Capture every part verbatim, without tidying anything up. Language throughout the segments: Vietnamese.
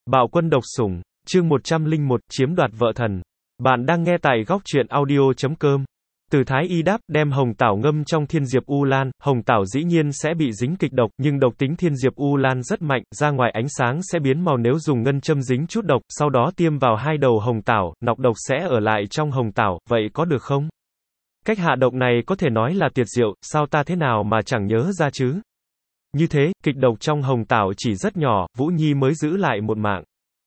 Bạo quân độc sủng, chương một trăm lẻ một, chiếm đoạt vợ thần. Bạn đang nghe tại góc truyện audio chấm com. Từ Thái Y đáp, đem hồng tảo ngâm trong thiên diệp u lan, hồng tảo dĩ nhiên sẽ bị dính kịch độc, nhưng độc tính thiên diệp u lan rất mạnh, ra ngoài ánh sáng sẽ biến màu nếu dùng ngân châm dính chút độc, sau đó tiêm vào hai đầu hồng tảo, nọc độc sẽ ở lại trong hồng tảo, vậy có được không? Cách hạ độc này có thể nói là tuyệt diệu, sao ta thế nào mà chẳng nhớ ra chứ? Như thế, kịch độc trong hồng tảo chỉ rất nhỏ, Vũ Nhi mới giữ lại một mạng.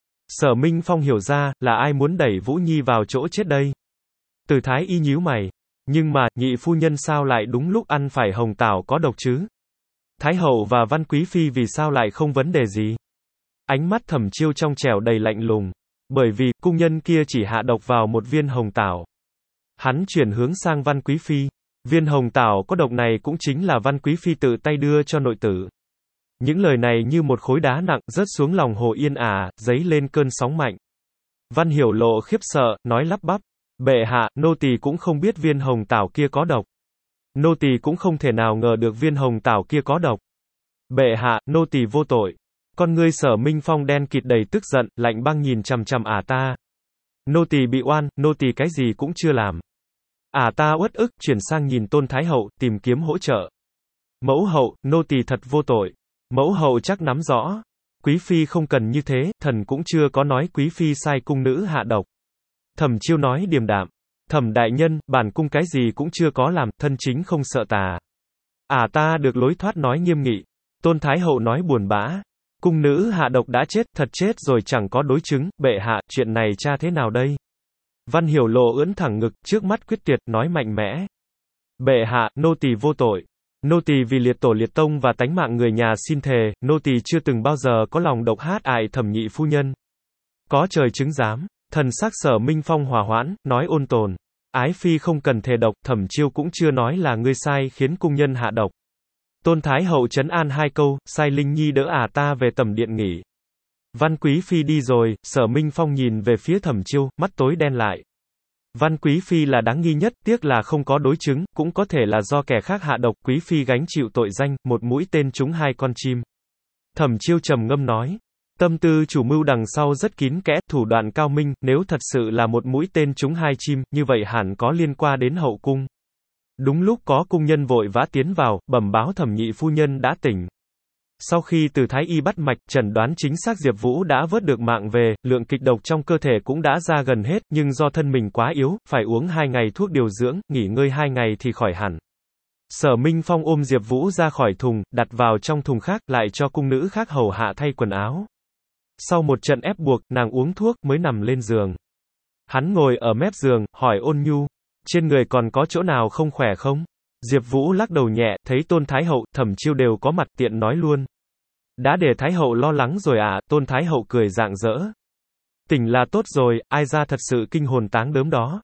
Sở Minh Phong hiểu ra, là ai muốn đẩy Vũ Nhi vào chỗ chết đây? Từ Thái Y nhíu mày. Nhưng mà, nhị phu nhân sao lại đúng lúc ăn phải hồng tảo có độc chứ? Thái hậu và Văn Quý Phi vì sao lại không vấn đề gì? Ánh mắt Thẩm Chiêu trong trẻo đầy lạnh lùng. Bởi vì, cung nhân kia chỉ hạ độc vào một viên hồng tảo. Hắn chuyển hướng sang Văn Quý Phi. Viên hồng tảo có độc này cũng chính là Văn Quý Phi tự tay đưa cho nội tử. Những lời này như một khối đá nặng, rớt xuống lòng Hồ Yên Ả, dấy lên cơn sóng mạnh. Văn Hiểu Lộ khiếp sợ, nói lắp bắp. Bệ hạ, nô tỳ cũng không biết viên hồng tảo kia có độc. Nô tỳ cũng không thể nào ngờ được viên hồng tảo kia có độc. Bệ hạ, nô tỳ vô tội. Con ngươi Sở Minh Phong đen kịt đầy tức giận, lạnh băng nhìn chằm chằm ả ta. Nô tỳ bị oan, nô tỳ cái gì cũng chưa làm. Ả ta uất ức, chuyển sang nhìn Tôn Thái hậu, tìm kiếm hỗ trợ. Mẫu hậu, nô tỳ thật vô tội. Mẫu hậu chắc nắm rõ. Quý phi không cần như thế, thần cũng chưa có nói quý phi sai cung nữ hạ độc. Thẩm Chiêu nói điềm đạm. Thẩm đại nhân, bản cung cái gì cũng chưa có làm, thân chính không sợ tà. Ả ta được lối thoát nói nghiêm nghị. Tôn Thái hậu nói buồn bã. Cung nữ hạ độc đã chết, thật chết rồi chẳng có đối chứng, bệ hạ, chuyện này cha thế nào đây? Văn Hiểu Lộ ưỡn thẳng ngực, trước mắt quyết tuyệt, nói mạnh mẽ. Bệ hạ, nô tỳ vô tội. Nô tỳ vì liệt tổ liệt tông và tánh mạng người nhà xin thề, nô tỳ chưa từng bao giờ có lòng độc hát ại Thẩm nhị phu nhân. Có trời chứng giám. Thần sắc Sở Minh Phong hòa hoãn, nói ôn tồn. Ái phi không cần thề độc, Thẩm Chiêu cũng chưa nói là ngươi sai khiến cung nhân hạ độc. Tôn Thái hậu trấn an hai câu, sai Linh Nhi đỡ ả ta về tầm điện nghỉ. Văn Quý Phi đi rồi, Sở Minh Phong nhìn về phía Thẩm Chiêu, mắt tối đen lại. Văn Quý Phi là đáng nghi nhất, tiếc là không có đối chứng, cũng có thể là do kẻ khác hạ độc, Quý Phi gánh chịu tội danh, một mũi tên trúng hai con chim. Thẩm Chiêu trầm ngâm nói. Tâm tư chủ mưu đằng sau rất kín kẽ, thủ đoạn cao minh, nếu thật sự là một mũi tên trúng hai chim, như vậy hẳn có liên quan đến hậu cung. Đúng lúc có cung nhân vội vã tiến vào, bẩm báo Thẩm nhị phu nhân đã tỉnh. Sau khi từ Thái Y bắt mạch, chẩn đoán chính xác Diệp Vũ đã vớt được mạng về, lượng kịch độc trong cơ thể cũng đã ra gần hết, nhưng do thân mình quá yếu, phải uống hai ngày thuốc điều dưỡng, nghỉ ngơi hai ngày thì khỏi hẳn. Sở Minh Phong ôm Diệp Vũ ra khỏi thùng, đặt vào trong thùng khác, lại cho cung nữ khác hầu hạ thay quần áo. Sau một trận ép buộc, nàng uống thuốc, mới nằm lên giường. Hắn ngồi ở mép giường, hỏi ôn nhu. Trên người còn có chỗ nào không khỏe không? Diệp Vũ lắc đầu nhẹ, thấy Tôn Thái hậu, Thẩm Chiêu đều có mặt tiện nói luôn. Đã để Thái hậu lo lắng rồi à, Tôn Thái hậu cười rạng rỡ. Tỉnh là tốt rồi, ai ra thật sự kinh hồn táng đớm đó.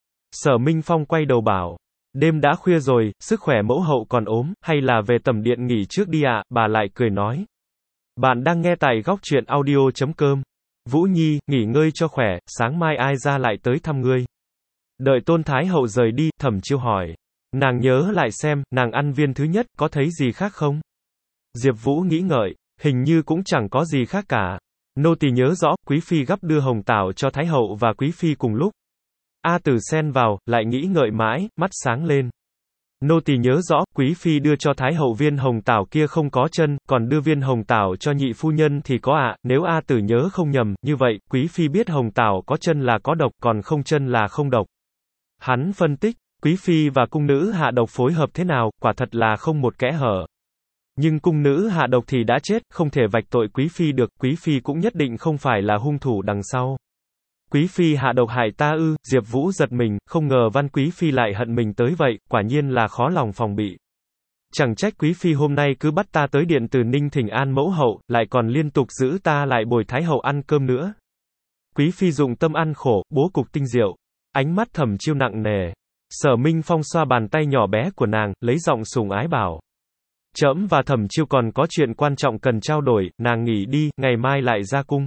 Sở Minh Phong quay đầu bảo. Đêm đã khuya rồi, sức khỏe mẫu hậu còn ốm, hay là về tầm điện nghỉ trước đi ạ, à? Bà lại cười nói. Bạn đang nghe tại góc truyện audio chấm com. Vũ Nhi, nghỉ ngơi cho khỏe, sáng mai ai ra lại tới thăm ngươi. Đợi Tôn Thái hậu rời đi, Thẩm Chiêu hỏi. Nàng nhớ lại xem, nàng ăn viên thứ nhất, có thấy gì khác không? Diệp Vũ nghĩ ngợi, hình như cũng chẳng có gì khác cả. Nô tỳ nhớ rõ, Quý Phi gắp đưa hồng tảo cho Thái hậu và Quý Phi cùng lúc. A Tử xen vào, lại nghĩ ngợi mãi, mắt sáng lên. Nô tỳ nhớ rõ, Quý Phi đưa cho Thái hậu viên hồng tảo kia không có chân, còn đưa viên hồng tảo cho nhị phu nhân thì có ạ, à. Nếu A Tử nhớ không nhầm, như vậy, Quý Phi biết hồng tảo có chân là có độc, còn không chân là không độc. Hắn phân tích, Quý Phi và cung nữ hạ độc phối hợp thế nào, quả thật là không một kẽ hở. Nhưng cung nữ hạ độc thì đã chết, không thể vạch tội Quý Phi được, Quý Phi cũng nhất định không phải là hung thủ đằng sau. Quý Phi hạ độc hại ta ư? Diệp Vũ giật mình, không ngờ Văn Quý Phi lại hận mình tới vậy, quả nhiên là khó lòng phòng bị. Chẳng trách Quý Phi hôm nay cứ bắt ta tới điện Từ Ninh thỉnh an mẫu hậu, lại còn liên tục giữ ta lại bồi Thái hậu ăn cơm nữa. Quý Phi dụng tâm ăn khổ, bố cục tinh diệu. Ánh mắt Thẩm Chiêu nặng nề. Sở Minh Phong xoa bàn tay nhỏ bé của nàng, lấy giọng sủng ái bảo. Trẫm và Thẩm Chiêu còn có chuyện quan trọng cần trao đổi, nàng nghỉ đi, ngày mai lại ra cung.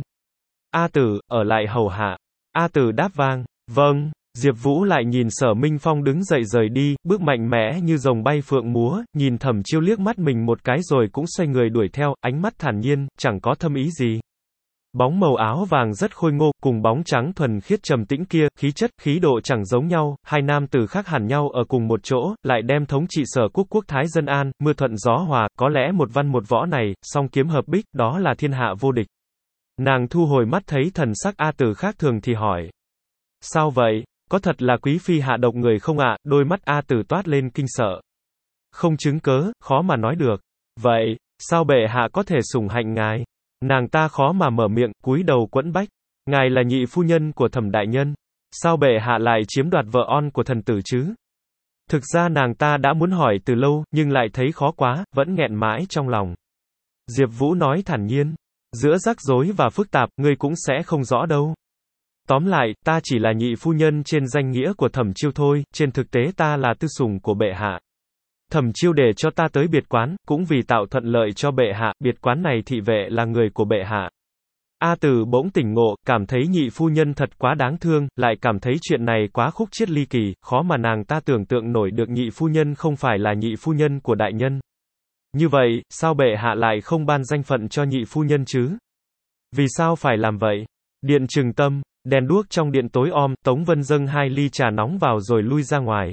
A Tử, ở lại hầu hạ. A Tử đáp vang, vâng. Diệp Vũ lại nhìn Sở Minh Phong đứng dậy rời đi, bước mạnh mẽ như rồng bay phượng múa, nhìn Thẩm Chiêu liếc mắt mình một cái rồi cũng xoay người đuổi theo, ánh mắt thản nhiên, chẳng có thâm ý gì. Bóng màu áo vàng rất khôi ngô, cùng bóng trắng thuần khiết trầm tĩnh kia, khí chất, khí độ chẳng giống nhau, hai nam tử khác hẳn nhau ở cùng một chỗ, lại đem thống trị Sở Quốc quốc thái dân an, mưa thuận gió hòa, có lẽ một văn một võ này, song kiếm hợp bích, đó là thiên hạ vô địch. Nàng thu hồi mắt thấy thần sắc A Tử khác thường thì hỏi. Sao vậy? Có thật là quý phi hạ độc người không ạ? Đôi mắt A Tử toát lên kinh sợ. Không chứng cớ, khó mà nói được. Vậy, sao bệ hạ có thể sủng hạnh ngài? Nàng ta khó mà mở miệng, cúi đầu quẫn bách. Ngài là nhị phu nhân của Thẩm đại nhân. Sao bệ hạ lại chiếm đoạt vợ on của thần tử chứ? Thực ra nàng ta đã muốn hỏi từ lâu, nhưng lại thấy khó quá, vẫn nghẹn mãi trong lòng. Diệp Vũ nói thản nhiên. Giữa rắc rối và phức tạp, ngươi cũng sẽ không rõ đâu. Tóm lại, ta chỉ là nhị phu nhân trên danh nghĩa của Thẩm Chiêu thôi, trên thực tế ta là tư sủng của bệ hạ. Thẩm Chiêu để cho ta tới biệt quán, cũng vì tạo thuận lợi cho bệ hạ, biệt quán này thị vệ là người của bệ hạ. A Tử bỗng tỉnh ngộ, cảm thấy nhị phu nhân thật quá đáng thương, lại cảm thấy chuyện này quá khúc chiết ly kỳ, khó mà nàng ta tưởng tượng nổi được nhị phu nhân không phải là nhị phu nhân của đại nhân. Như vậy, sao bệ hạ lại không ban danh phận cho nhị phu nhân chứ? Vì sao phải làm vậy? Điện Trừng Tâm, đèn đuốc trong điện tối om, Tống Vân dâng hai ly trà nóng vào rồi lui ra ngoài.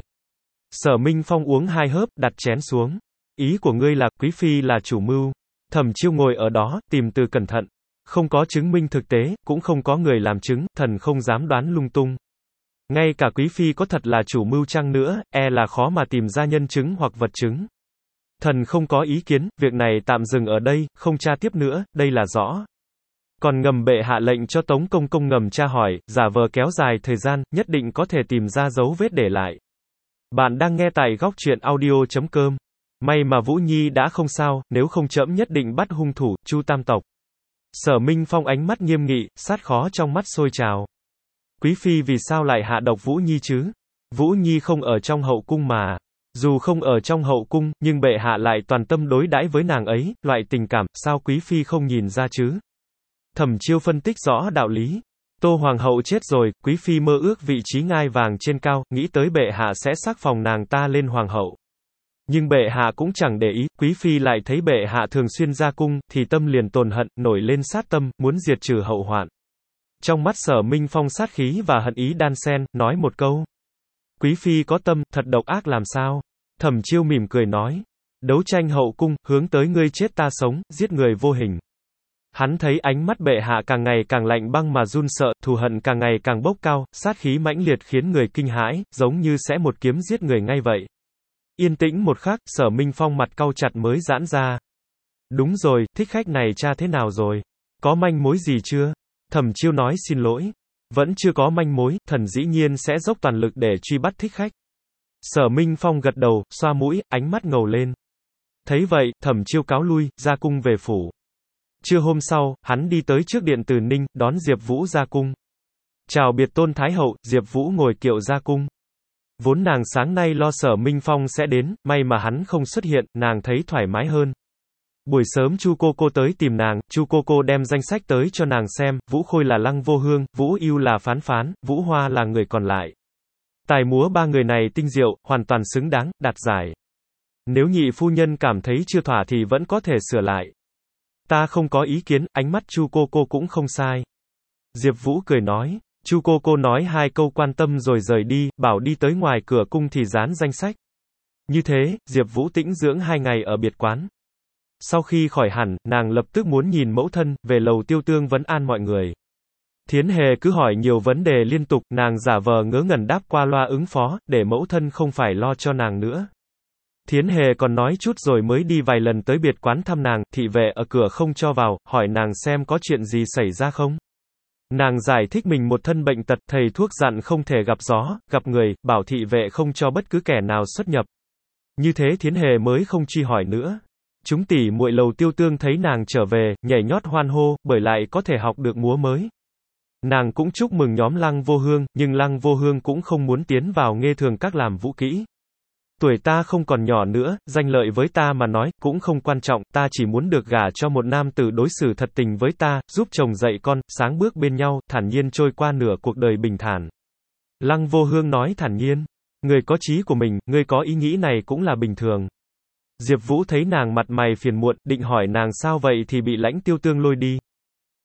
Sở Minh Phong uống hai hớp, đặt chén xuống. Ý của ngươi là, quý phi là chủ mưu. Thẩm Chiêu ngồi ở đó, tìm từ cẩn thận. Không có chứng minh thực tế, cũng không có người làm chứng, thần không dám đoán lung tung. Ngay cả quý phi có thật là chủ mưu chăng nữa, e là khó mà tìm ra nhân chứng hoặc vật chứng. Thần không có ý kiến, việc này tạm dừng ở đây, không tra tiếp nữa, đây là rõ. Còn ngầm bệ hạ lệnh cho Tống Công Công ngầm tra hỏi, giả vờ kéo dài thời gian, nhất định có thể tìm ra dấu vết để lại. Bạn đang nghe tại góc truyện audio chấm com. May mà Vũ Nhi đã không sao, nếu không trẫm nhất định bắt hung thủ, Chu tam tộc. Sở Minh Phong ánh mắt nghiêm nghị, sát khó trong mắt sôi trào. Quý phi vì sao lại hạ độc Vũ Nhi chứ? Vũ Nhi không ở trong hậu cung mà. Dù không ở trong hậu cung, nhưng bệ hạ lại toàn tâm đối đãi với nàng ấy, loại tình cảm, sao quý phi không nhìn ra chứ? Thẩm Chiêu phân tích rõ đạo lý. Tô Hoàng hậu chết rồi, quý phi mơ ước vị trí ngai vàng trên cao, nghĩ tới bệ hạ sẽ sắc phong nàng ta lên hoàng hậu. Nhưng bệ hạ cũng chẳng để ý, quý phi lại thấy bệ hạ thường xuyên ra cung, thì tâm liền tồn hận, nổi lên sát tâm, muốn diệt trừ hậu hoạn. Trong mắt Sở Minh Phong sát khí và hận ý đan xen, nói một câu. Quý phi có tâm, thật độc ác làm sao? Thẩm Chiêu mỉm cười nói. Đấu tranh hậu cung, hướng tới ngươi chết ta sống, giết người vô hình. Hắn thấy ánh mắt bệ hạ càng ngày càng lạnh băng mà run sợ, thù hận càng ngày càng bốc cao, sát khí mãnh liệt khiến người kinh hãi, giống như sẽ một kiếm giết người ngay vậy. Yên tĩnh một khắc, Sở Minh Phong mặt cau chặt mới giãn ra. Đúng rồi, thích khách này tra thế nào rồi? Có manh mối gì chưa? Thẩm Chiêu nói xin lỗi. Vẫn chưa có manh mối, thần dĩ nhiên sẽ dốc toàn lực để truy bắt thích khách. Sở Minh Phong gật đầu, xoa mũi, ánh mắt ngầu lên. Thấy vậy, Thẩm Chiêu cáo lui, ra cung về phủ. Trưa hôm sau, hắn đi tới trước điện Từ Ninh, đón Diệp Vũ ra cung. Chào biệt Tôn Thái Hậu, Diệp Vũ ngồi kiệu ra cung. Vốn nàng sáng nay lo Sở Minh Phong sẽ đến, may mà hắn không xuất hiện, nàng thấy thoải mái hơn. Buổi sớm Chu cô cô tới tìm nàng, Chu cô cô đem danh sách tới cho nàng xem, Vũ Khôi là Lăng Vô Hương, Vũ Ưu là Phán Phán, Vũ Hoa là người còn lại. Tài múa ba người này tinh diệu, hoàn toàn xứng đáng, đạt giải. Nếu nhị phu nhân cảm thấy chưa thỏa thì vẫn có thể sửa lại. Ta không có ý kiến, ánh mắt Chu cô cô cũng không sai. Diệp Vũ cười nói. Chu cô cô nói hai câu quan tâm rồi rời đi, bảo đi tới ngoài cửa cung thì dán danh sách. Như thế, Diệp Vũ tĩnh dưỡng hai ngày ở biệt quán. Sau khi khỏi hẳn, nàng lập tức muốn nhìn mẫu thân, về lầu Tiêu Tương vấn an mọi người. Thiến Hề cứ hỏi nhiều vấn đề liên tục, nàng giả vờ ngớ ngẩn đáp qua loa ứng phó, để mẫu thân không phải lo cho nàng nữa. Thiến Hề còn nói chút rồi mới đi vài lần tới biệt quán thăm nàng, thị vệ ở cửa không cho vào, hỏi nàng xem có chuyện gì xảy ra không. Nàng giải thích mình một thân bệnh tật, thầy thuốc dặn không thể gặp gió, gặp người, bảo thị vệ không cho bất cứ kẻ nào xuất nhập. Như thế Thiến Hề mới không truy hỏi nữa. Chúng tỷ muội lầu Tiêu Tương thấy nàng trở về, nhảy nhót hoan hô, bởi lại có thể học được múa mới. Nàng cũng chúc mừng nhóm Lăng Vô Hương, nhưng Lăng Vô Hương cũng không muốn tiến vào nghê thường các làm vũ kỹ. Tuổi ta không còn nhỏ nữa, danh lợi với ta mà nói, cũng không quan trọng, ta chỉ muốn được gả cho một nam tử đối xử thật tình với ta, giúp chồng dạy con, sáng bước bên nhau, thản nhiên trôi qua nửa cuộc đời bình thản. Lăng Vô Hương nói thản nhiên, người có chí của mình, người có ý nghĩ này cũng là bình thường. Diệp Vũ thấy nàng mặt mày phiền muộn, định hỏi nàng sao vậy thì bị Lãnh Tiêu Tương lôi đi.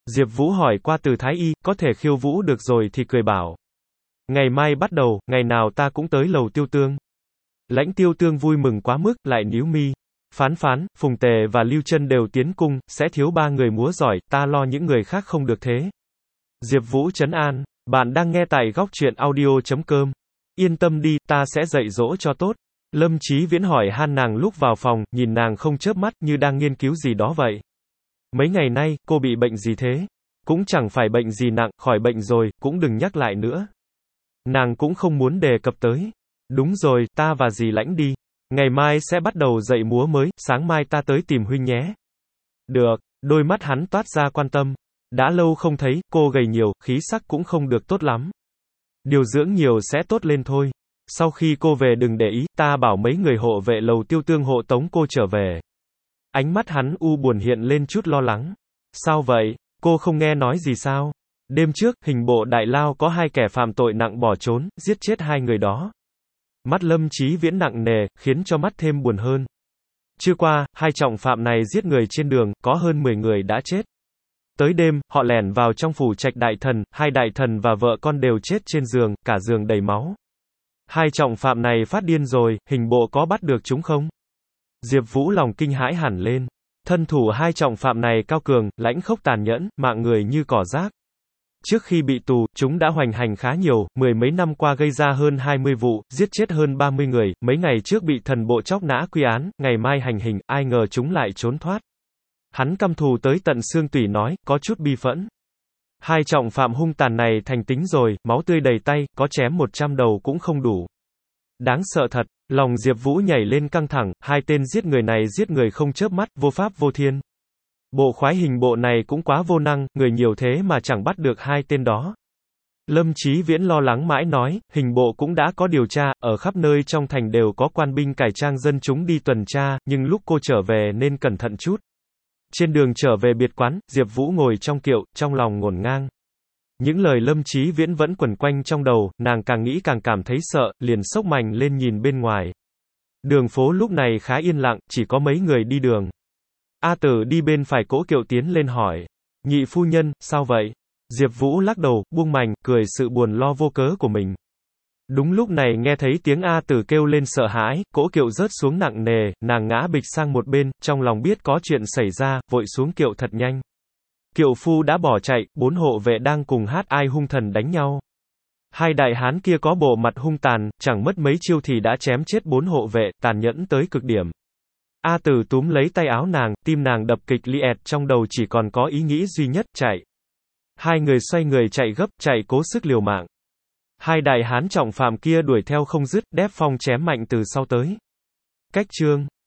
Diệp Vũ hỏi qua Từ Thái Y, có thể khiêu vũ được rồi thì cười bảo. Ngày mai bắt đầu, ngày nào ta cũng tới lầu Tiêu Tương. Lãnh Tiêu Tương vui mừng quá mức, lại nhíu mi. Phán Phán, Phùng Tề và Lưu Chân đều tiến cung, sẽ thiếu ba người múa giỏi, ta lo những người khác không được thế. Diệp Vũ trấn an, bạn đang nghe tại góc truyện audio chấm com. Yên tâm đi, ta sẽ dạy dỗ cho tốt. Lâm Chí Viễn hỏi han nàng lúc vào phòng, nhìn nàng không chớp mắt như đang nghiên cứu gì đó vậy. Mấy ngày nay, cô bị bệnh gì thế? Cũng chẳng phải bệnh gì nặng, khỏi bệnh rồi, cũng đừng nhắc lại nữa. Nàng cũng không muốn đề cập tới. Đúng rồi, ta và dì Lãnh đi. Ngày mai sẽ bắt đầu dạy múa mới, sáng mai ta tới tìm huynh nhé. Được, đôi mắt hắn toát ra quan tâm. Đã lâu không thấy, cô gầy nhiều, khí sắc cũng không được tốt lắm. Điều dưỡng nhiều sẽ tốt lên thôi. Sau khi cô về đừng để ý, ta bảo mấy người hộ vệ lầu Tiêu Tương hộ tống cô trở về. Ánh mắt hắn u buồn hiện lên chút lo lắng. Sao vậy? Cô không nghe nói gì sao? Đêm trước, hình bộ Đại Lao có hai kẻ phạm tội nặng bỏ trốn, giết chết hai người đó. Mắt Lâm Chí Viễn nặng nề, khiến cho mắt thêm buồn hơn. Trưa qua, hai trọng phạm này giết người trên đường, có hơn mười người đã chết. Tới đêm, họ lẻn vào trong phủ trạch đại thần, hai đại thần và vợ con đều chết trên giường, cả giường đầy máu. Hai trọng phạm này phát điên rồi, hình bộ có bắt được chúng không? Diệp Vũ lòng kinh hãi hẳn lên. Thân thủ hai trọng phạm này cao cường, lãnh khốc tàn nhẫn, mạng người như cỏ rác. Trước khi bị tù, chúng đã hoành hành khá nhiều, mười mấy năm qua gây ra hơn hai mươi vụ, giết chết hơn ba mươi người, mấy ngày trước bị thần bộ chóc nã quy án, ngày mai hành hình, ai ngờ chúng lại trốn thoát. Hắn căm thù tới tận xương tủy nói, có chút bi phẫn. Hai trọng phạm hung tàn này thành tính rồi, máu tươi đầy tay, có chém một trăm đầu cũng không đủ. Đáng sợ thật, lòng Diệp Vũ nhảy lên căng thẳng, hai tên giết người này giết người không chớp mắt, vô pháp vô thiên. Bộ khoái hình bộ này cũng quá vô năng, người nhiều thế mà chẳng bắt được hai tên đó. Lâm Chí Viễn lo lắng mãi nói, hình bộ cũng đã có điều tra, ở khắp nơi trong thành đều có quan binh cải trang dân chúng đi tuần tra, nhưng lúc cô trở về nên cẩn thận chút. Trên đường trở về biệt quán, Diệp Vũ ngồi trong kiệu, trong lòng ngổn ngang. Những lời Lâm Chí Viễn vẫn quẩn quanh trong đầu, nàng càng nghĩ càng cảm thấy sợ, liền xốc mành lên nhìn bên ngoài. Đường phố lúc này khá yên lặng, chỉ có mấy người đi đường. A Tử đi bên phải cỗ kiệu tiến lên hỏi. Nhị phu nhân, sao vậy? Diệp Vũ lắc đầu, buông mành, cười sự buồn lo vô cớ của mình. Đúng lúc này nghe thấy tiếng A Tử kêu lên sợ hãi, cỗ kiệu rớt xuống nặng nề, nàng ngã bịch sang một bên, trong lòng biết có chuyện xảy ra, vội xuống kiệu thật nhanh. Kiệu phu đã bỏ chạy, bốn hộ vệ đang cùng hát ai hung thần đánh nhau. Hai đại hán kia có bộ mặt hung tàn, chẳng mất mấy chiêu thì đã chém chết bốn hộ vệ, tàn nhẫn tới cực điểm. A Tử túm lấy tay áo nàng, tim nàng đập kịch liệt, trong đầu chỉ còn có ý nghĩ duy nhất, chạy. Hai người xoay người chạy gấp, chạy cố sức liều mạng. Hai đại hán trọng phạm kia đuổi theo không dứt, đép phong chém mạnh từ sau tới. Cách chương